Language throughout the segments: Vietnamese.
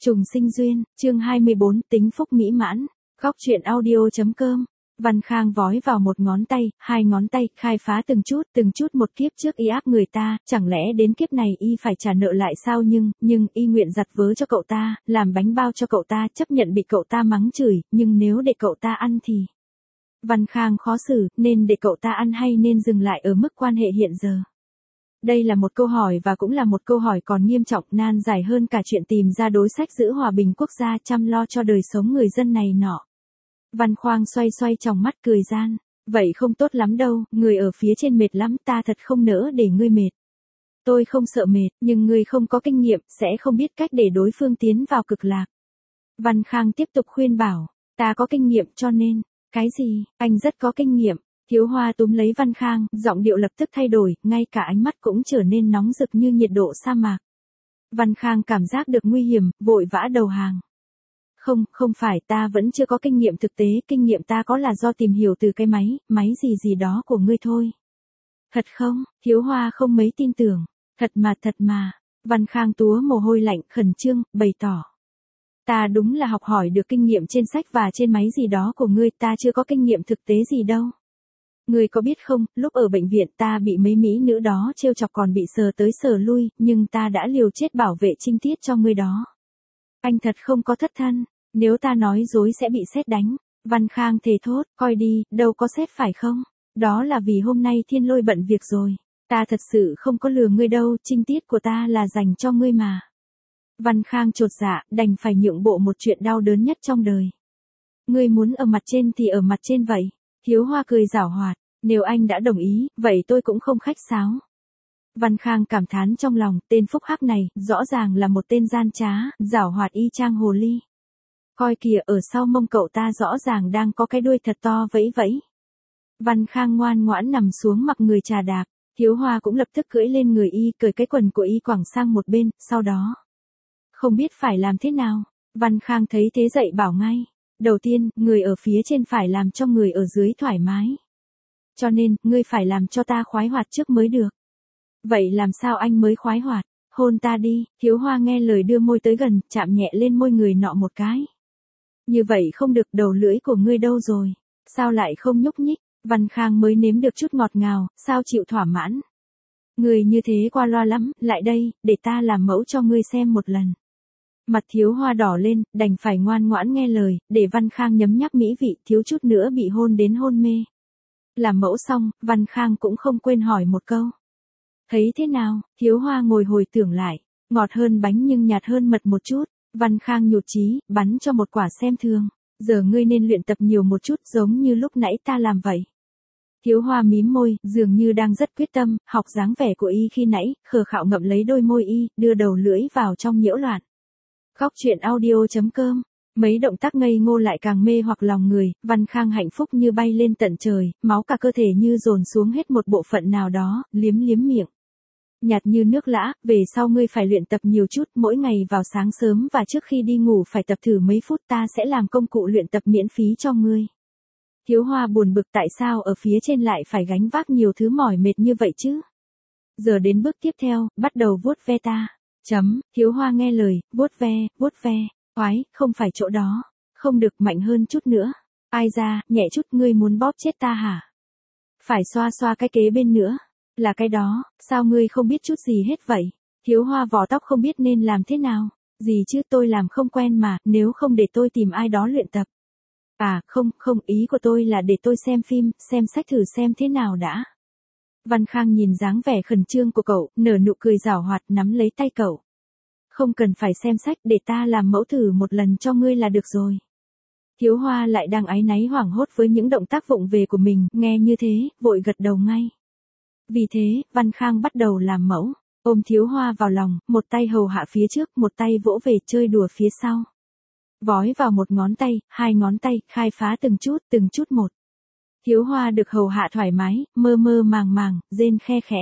Trùng sinh duyên, chương 24, tính phúc mỹ mãn. Góc truyện audio.com. Văn Khang vói vào một ngón tay, hai ngón tay, khai phá từng chút một kiếp trước y áp người ta, chẳng lẽ đến kiếp này y phải trả nợ lại sao? Nhưng y nguyện giặt vớ cho cậu ta, làm bánh bao cho cậu ta, chấp nhận bị cậu ta mắng chửi, nhưng nếu để cậu ta ăn thì... Văn Khang khó xử, nên để cậu ta ăn hay nên dừng lại ở mức quan hệ hiện giờ? Đây là một câu hỏi và cũng là một câu hỏi còn nghiêm trọng, nan giải hơn cả chuyện tìm ra đối sách giữ hòa bình quốc gia, chăm lo cho đời sống người dân này nọ. Văn Khoang xoay tròng mắt cười gian. Vậy không tốt lắm đâu, người ở phía trên mệt lắm, ta thật không nỡ để ngươi mệt. Tôi không sợ mệt, nhưng ngươi không có kinh nghiệm, sẽ không biết cách để đối phương tiến vào cực lạc. Văn Khang tiếp tục khuyên bảo, ta có kinh nghiệm cho nên, cái gì, anh rất có kinh nghiệm. Thiếu Hoa túm lấy Văn Khang, giọng điệu lập tức thay đổi, ngay cả ánh mắt cũng trở nên nóng rực như nhiệt độ sa mạc. Văn Khang cảm giác được nguy hiểm, vội vã đầu hàng. Không phải, ta vẫn chưa có kinh nghiệm thực tế, kinh nghiệm ta có là do tìm hiểu từ cái máy gì đó của ngươi thôi. Thật không? Thiếu Hoa không mấy tin tưởng. Thật mà. Văn Khang túa mồ hôi lạnh, khẩn trương, bày tỏ. Ta đúng là học hỏi được kinh nghiệm trên sách và trên máy gì đó của ngươi, ta chưa có kinh nghiệm thực tế gì đâu. Ngươi có biết không, lúc ở bệnh viện ta bị mấy mỹ nữ đó trêu chọc còn bị sờ tới sờ lui, nhưng ta đã liều chết bảo vệ trinh tiết cho ngươi đó. Anh thật không có thất thân, nếu ta nói dối sẽ bị sét đánh. Văn Khang thề thốt, coi đi, đâu có sét phải không? Đó là vì hôm nay Thiên Lôi bận việc rồi. Ta thật sự không có lừa ngươi đâu, trinh tiết của ta là dành cho ngươi mà. Văn Khang chột dạ, đành phải nhượng bộ một chuyện đau đớn nhất trong đời. Ngươi muốn ở mặt trên thì ở mặt trên vậy. Thiếu Hoa cười giảo hoạt, nếu anh đã đồng ý, vậy tôi cũng không khách sáo. Văn Khang cảm thán trong lòng, tên phúc hắc này, rõ ràng là một tên gian trá, giảo hoạt y chang hồ ly. Coi kìa, ở sau mông cậu ta rõ ràng đang có cái đuôi thật to vẫy vẫy. Văn Khang ngoan ngoãn nằm xuống mặc người trà đạp, Thiếu Hoa cũng lập tức cưỡi lên người y, cởi cái quần của y quẳng sang một bên, sau đó. Không biết phải làm thế nào, Văn Khang thấy thế dậy bảo ngay. Đầu tiên, người ở phía trên phải làm cho người ở dưới thoải mái. Cho nên, ngươi phải làm cho ta khoái hoạt trước mới được. Vậy làm sao anh mới khoái hoạt? Hôn ta đi. Thiếu Hoa nghe lời đưa môi tới gần, chạm nhẹ lên môi người nọ một cái. Như vậy không được, đầu lưỡi của ngươi đâu rồi? Sao lại không nhúc nhích? Văn Khang mới nếm được chút ngọt ngào, sao chịu thỏa mãn? Ngươi như thế qua loa lắm, lại đây, để ta làm mẫu cho ngươi xem một lần. Mặt Thiếu Hoa đỏ lên, đành phải ngoan ngoãn nghe lời, để Văn Khang nhấm nháp mỹ vị, thiếu chút nữa bị hôn đến hôn mê. Làm mẫu xong, Văn Khang cũng không quên hỏi một câu. Thấy thế nào? Thiếu Hoa ngồi hồi tưởng lại, ngọt hơn bánh nhưng nhạt hơn mật một chút. Văn Khang nhụt chí, bắn cho một quả xem thường. Giờ ngươi nên luyện tập nhiều một chút giống như lúc nãy ta làm vậy. Thiếu Hoa mím môi, dường như đang rất quyết tâm, học dáng vẻ của y khi nãy, khờ khạo ngậm lấy đôi môi y, đưa đầu lưỡi vào trong nhiễu loạn. Góc truyện audio.com. Mấy động tác ngây ngô lại càng mê hoặc lòng người, Văn Khang hạnh phúc như bay lên tận trời, máu cả cơ thể như dồn xuống hết một bộ phận nào đó, liếm miệng. Nhạt như nước lã, về sau ngươi phải luyện tập nhiều chút, mỗi ngày vào sáng sớm và trước khi đi ngủ phải tập thử mấy phút, ta sẽ làm công cụ luyện tập miễn phí cho ngươi. Thiếu Hoa buồn bực tại sao ở phía trên lại phải gánh vác nhiều thứ mỏi mệt như vậy chứ? Giờ đến bước tiếp theo, bắt đầu vuốt ve ta. Thiếu Hoa nghe lời, vuốt ve, oái, không phải chỗ đó. Không được, mạnh hơn chút nữa. Ai ra, nhẹ chút, ngươi muốn bóp chết ta hả? Phải xoa cái kế bên nữa. Là cái đó, sao ngươi không biết chút gì hết vậy? Thiếu Hoa vò tóc không biết nên làm thế nào. Gì chứ, tôi làm không quen mà, nếu không để tôi tìm ai đó luyện tập. À, không, ý của tôi là để tôi xem phim, xem sách thử xem thế nào đã. Văn Khang nhìn dáng vẻ khẩn trương của cậu, nở nụ cười giảo hoạt, nắm lấy tay cậu. Không cần phải xem sách, để ta làm mẫu thử một lần cho ngươi là được rồi. Thiếu Hoa lại đang áy náy hoảng hốt với những động tác vụng về của mình, nghe như thế, vội gật đầu ngay. Vì thế, Văn Khang bắt đầu làm mẫu, ôm Thiếu Hoa vào lòng, một tay hầu hạ phía trước, một tay vỗ về chơi đùa phía sau. Vói vào một ngón tay, hai ngón tay, khai phá từng chút một. Thiếu Hoa được hầu hạ thoải mái, mơ màng, rên khe khẽ.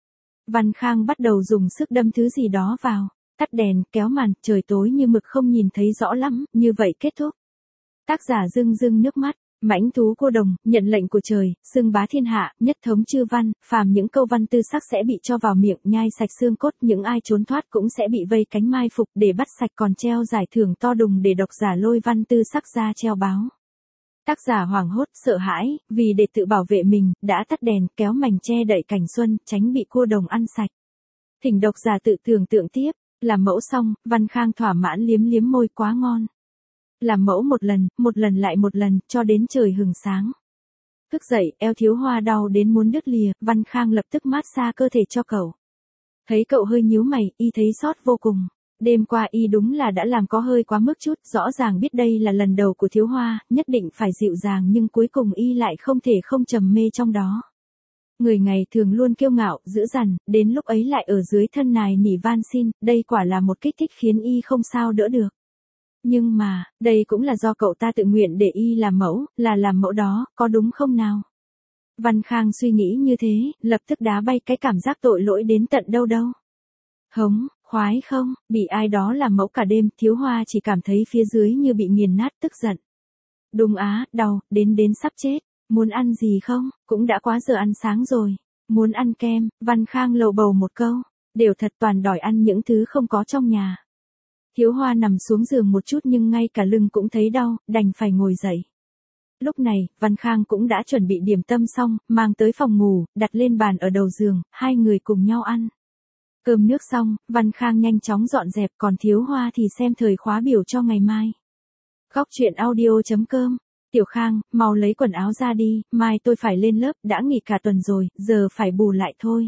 Văn Khang bắt đầu dùng sức đâm thứ gì đó vào, tắt đèn, kéo màn, trời tối như mực không nhìn thấy rõ lắm, như vậy kết thúc. Tác giả rưng nước mắt, Mãnh thú cô đồng, nhận lệnh của trời, xưng bá thiên hạ, nhất thống chư văn, phàm những câu văn tư sắc sẽ bị cho vào miệng, nhai sạch xương cốt, những ai trốn thoát cũng sẽ bị vây cánh mai phục để bắt sạch, còn treo giải thưởng to đùng để độc giả lôi văn tư sắc ra treo báo. Tác giả hoảng hốt, sợ hãi, vì để tự bảo vệ mình, đã tắt đèn, kéo mành che đậy cảnh xuân, tránh bị cô đồng ăn sạch. Thỉnh độc giả tự tưởng tượng tiếp, làm mẫu xong, Văn Khang thỏa mãn liếm liếm môi, quá ngon. Làm mẫu một lần lại một lần, cho đến trời hừng sáng. Thức dậy, eo Thiếu Hoa đau đến muốn đứt lìa, Văn Khang lập tức mát xa cơ thể cho cậu. Thấy cậu hơi nhíu mày, y thấy xót vô cùng. Đêm qua y đúng là đã làm có hơi quá mức chút, rõ ràng biết đây là lần đầu của Thiếu Hoa, nhất định phải dịu dàng nhưng cuối cùng y lại không thể không trầm mê trong đó. Người ngày thường luôn kiêu ngạo, dữ dằn, đến lúc ấy lại ở dưới thân nài nỉ van xin, đây quả là một kích thích khiến y không sao đỡ được. Nhưng mà, đây cũng là do cậu ta tự nguyện để y làm mẫu, là làm mẫu đó, có đúng không nào? Văn Khang suy nghĩ như thế, lập tức đá bay cái cảm giác tội lỗi đến tận đâu đâu. Hống, khoái không, bị ai đó làm mẫu cả đêm, Thiếu Hoa chỉ cảm thấy phía dưới như bị nghiền nát, tức giận. Đúng á, đau, đến sắp chết. Muốn ăn gì không, cũng đã quá giờ ăn sáng rồi. Muốn ăn kem, Văn Khang lầu bầu một câu. Đều thật toàn đòi ăn những thứ không có trong nhà. Thiếu Hoa nằm xuống giường một chút nhưng ngay cả lưng cũng thấy đau, đành phải ngồi dậy. Lúc này, Văn Khang cũng đã chuẩn bị điểm tâm xong, mang tới phòng ngủ, đặt lên bàn ở đầu giường, hai người cùng nhau ăn. Cơm nước xong, Văn Khang nhanh chóng dọn dẹp, còn Thiếu Hoa thì xem thời khóa biểu cho ngày mai. Góc truyện audio.com. Tiểu Khang, mau lấy quần áo ra đi, mai tôi phải lên lớp, đã nghỉ cả tuần rồi, giờ phải bù lại thôi.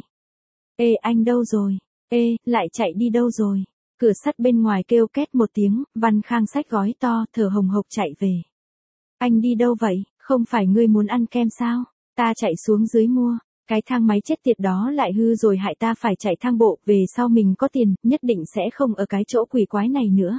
Ê, anh đâu rồi? Ê, lại chạy đi đâu rồi? Cửa sắt bên ngoài kêu két một tiếng, Văn Khang xách gói to, thở hồng hộc chạy về. Anh đi đâu vậy? Không phải ngươi muốn ăn kem sao? Ta chạy xuống dưới mua. Cái thang máy chết tiệt đó lại hư rồi, hại ta phải chạy thang bộ, về sau mình có tiền, nhất định sẽ không ở cái chỗ quỷ quái này nữa.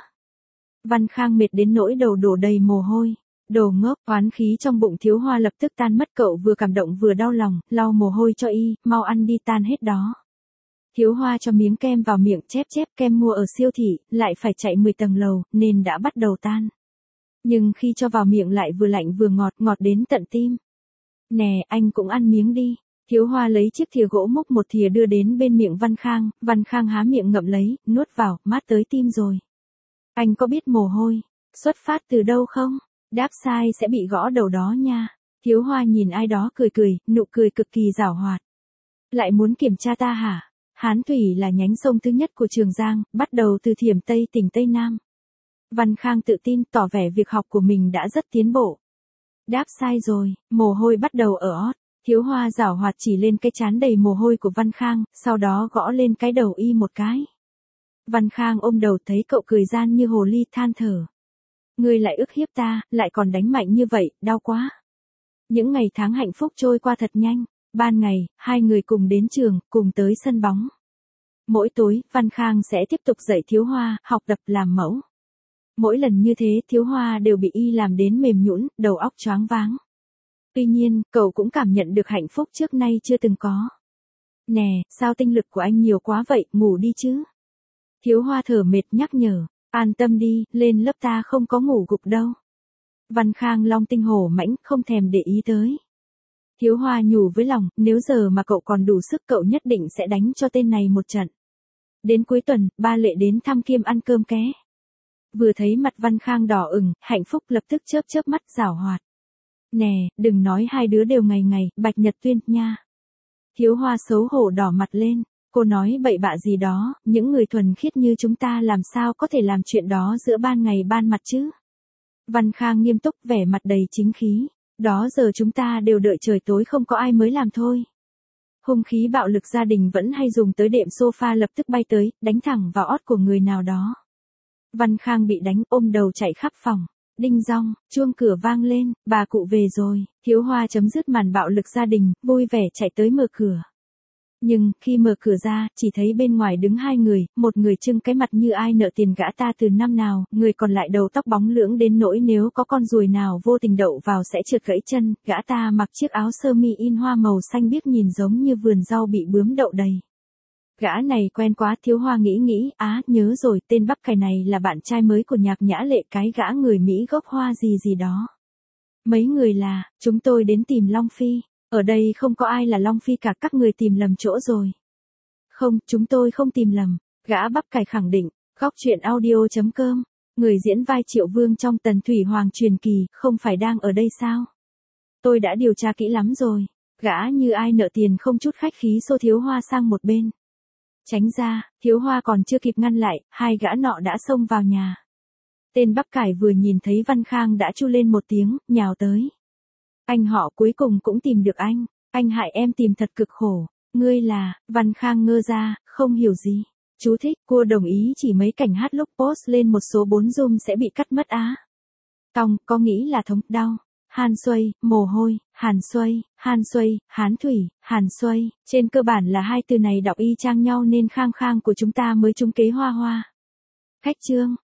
Văn Khang mệt đến nỗi đầu đổ đầy mồ hôi. Đồ ngốc, oán khí trong bụng Thiếu Hoa lập tức tan mất, cậu vừa cảm động vừa đau lòng, lau mồ hôi cho y, mau ăn đi, tan hết đó. Thiếu Hoa cho miếng kem vào miệng, chép kem mua ở siêu thị, lại phải chạy 10 tầng lầu, nên đã bắt đầu tan. Nhưng khi cho vào miệng lại vừa lạnh vừa ngọt, ngọt đến tận tim. Nè, anh cũng ăn miếng đi. Thiếu Hoa lấy chiếc thìa gỗ múc một thìa đưa đến bên miệng Văn Khang há miệng ngậm lấy, nuốt vào, mát tới tim rồi. Anh có biết mồ hôi xuất phát từ đâu không? Đáp sai sẽ bị gõ đầu đó nha. Thiếu Hoa nhìn ai đó cười, nụ cười cực kỳ giảo hoạt. Lại muốn kiểm tra ta hả? Hán Thủy là nhánh sông thứ nhất của Trường Giang, bắt đầu từ Thiểm Tây tỉnh Tây Nam. Văn Khang tự tin tỏ vẻ việc học của mình đã rất tiến bộ. Đáp sai rồi, mồ hôi bắt đầu ở ót. Thiếu Hoa giảo hoạt chỉ lên cái trán đầy mồ hôi của Văn Khang, sau đó gõ lên cái đầu y một cái. Văn Khang ôm đầu thấy cậu cười gian như hồ ly, than thở. Ngươi lại ức hiếp ta, lại còn đánh mạnh như vậy, đau quá. Những ngày tháng hạnh phúc trôi qua thật nhanh. Ban ngày, hai người cùng đến trường, cùng tới sân bóng. Mỗi tối, Văn Khang sẽ tiếp tục dạy Thiếu Hoa, học tập làm mẫu. Mỗi lần như thế, Thiếu Hoa đều bị y làm đến mềm nhũn, đầu óc choáng váng. Tuy nhiên, cậu cũng cảm nhận được hạnh phúc trước nay chưa từng có. Nè, sao tinh lực của anh nhiều quá vậy, ngủ đi chứ. Thiếu Hoa thở mệt nhắc nhở. An tâm đi, lên lớp ta không có ngủ gục đâu. Văn Khang long tinh hổ mãnh, không thèm để ý tới. Thiếu Hoa nhủ với lòng, nếu giờ mà cậu còn đủ sức cậu nhất định sẽ đánh cho tên này một trận. Đến cuối tuần, ba Lệ đến thăm Kiêm ăn cơm ké. Vừa thấy mặt Văn Khang đỏ ửng, hạnh phúc lập tức chớp mắt giảo hoạt. Nè, đừng nói hai đứa đều ngày, Bạch Nhật Tuyên, nha. Thiếu Hoa xấu hổ đỏ mặt lên. Cô nói bậy bạ gì đó, những người thuần khiết như chúng ta làm sao có thể làm chuyện đó giữa ban ngày ban mặt chứ? Văn Khang nghiêm túc, vẻ mặt đầy chính khí. Đó giờ chúng ta đều đợi trời tối không có ai mới làm thôi. Hung khí bạo lực gia đình vẫn hay dùng tới đệm sofa lập tức bay tới, đánh thẳng vào ót của người nào đó. Văn Khang bị đánh, ôm đầu chạy khắp phòng. Đinh dong, chuông cửa vang lên, bà cụ về rồi. Thiếu Hoa chấm dứt màn bạo lực gia đình, vui vẻ chạy tới mở cửa. Nhưng, khi mở cửa ra, chỉ thấy bên ngoài đứng hai người, một người trưng cái mặt như ai nợ tiền gã ta từ năm nào, người còn lại đầu tóc bóng lưỡng đến nỗi nếu có con ruồi nào vô tình đậu vào sẽ trượt gãy chân, gã ta mặc chiếc áo sơ mi in hoa màu xanh biếc nhìn giống như vườn rau bị bướm đậu đầy. Gã này quen quá, Thiếu Hoa nghĩ, nhớ rồi, tên bắp cải này là bạn trai mới của Nhạc Nhã Lệ, cái gã người Mỹ gốc Hoa gì đó. Mấy người là, chúng tôi đến tìm Long Phi. Ở đây không có ai là Long Phi cả, các người tìm lầm chỗ rồi. Không, chúng tôi không tìm lầm. Gã bắp cải khẳng định. Góc truyện audio.com. Người diễn vai Triệu Vương trong Tần Thủy Hoàng truyền kỳ, không phải đang ở đây sao? Tôi đã điều tra kỹ lắm rồi. Gã như ai nợ tiền không chút khách khí xô Thiếu Hoa sang một bên. Tránh ra, Thiếu Hoa còn chưa kịp ngăn lại, hai gã nọ đã xông vào nhà. Tên bắp cải vừa nhìn thấy Văn Khang đã chu lên một tiếng, nhào tới. Anh họ cuối cùng cũng tìm được anh hại em tìm thật cực khổ. Ngươi là, Văn Khang ngơ ra, không hiểu gì. Chú thích, cua đồng ý chỉ mấy cảnh hát lúc post lên một số 4 zoom sẽ bị cắt mất á. Tòng, có nghĩ là thống, đau. Hàn Xuây, mồ hôi, Hàn Xuây, Hán Thủy, Hàn Xuây. Trên cơ bản là hai từ này đọc y chang nhau nên Khang của chúng ta mới trúng kế Hoa Hoa. Khách chương.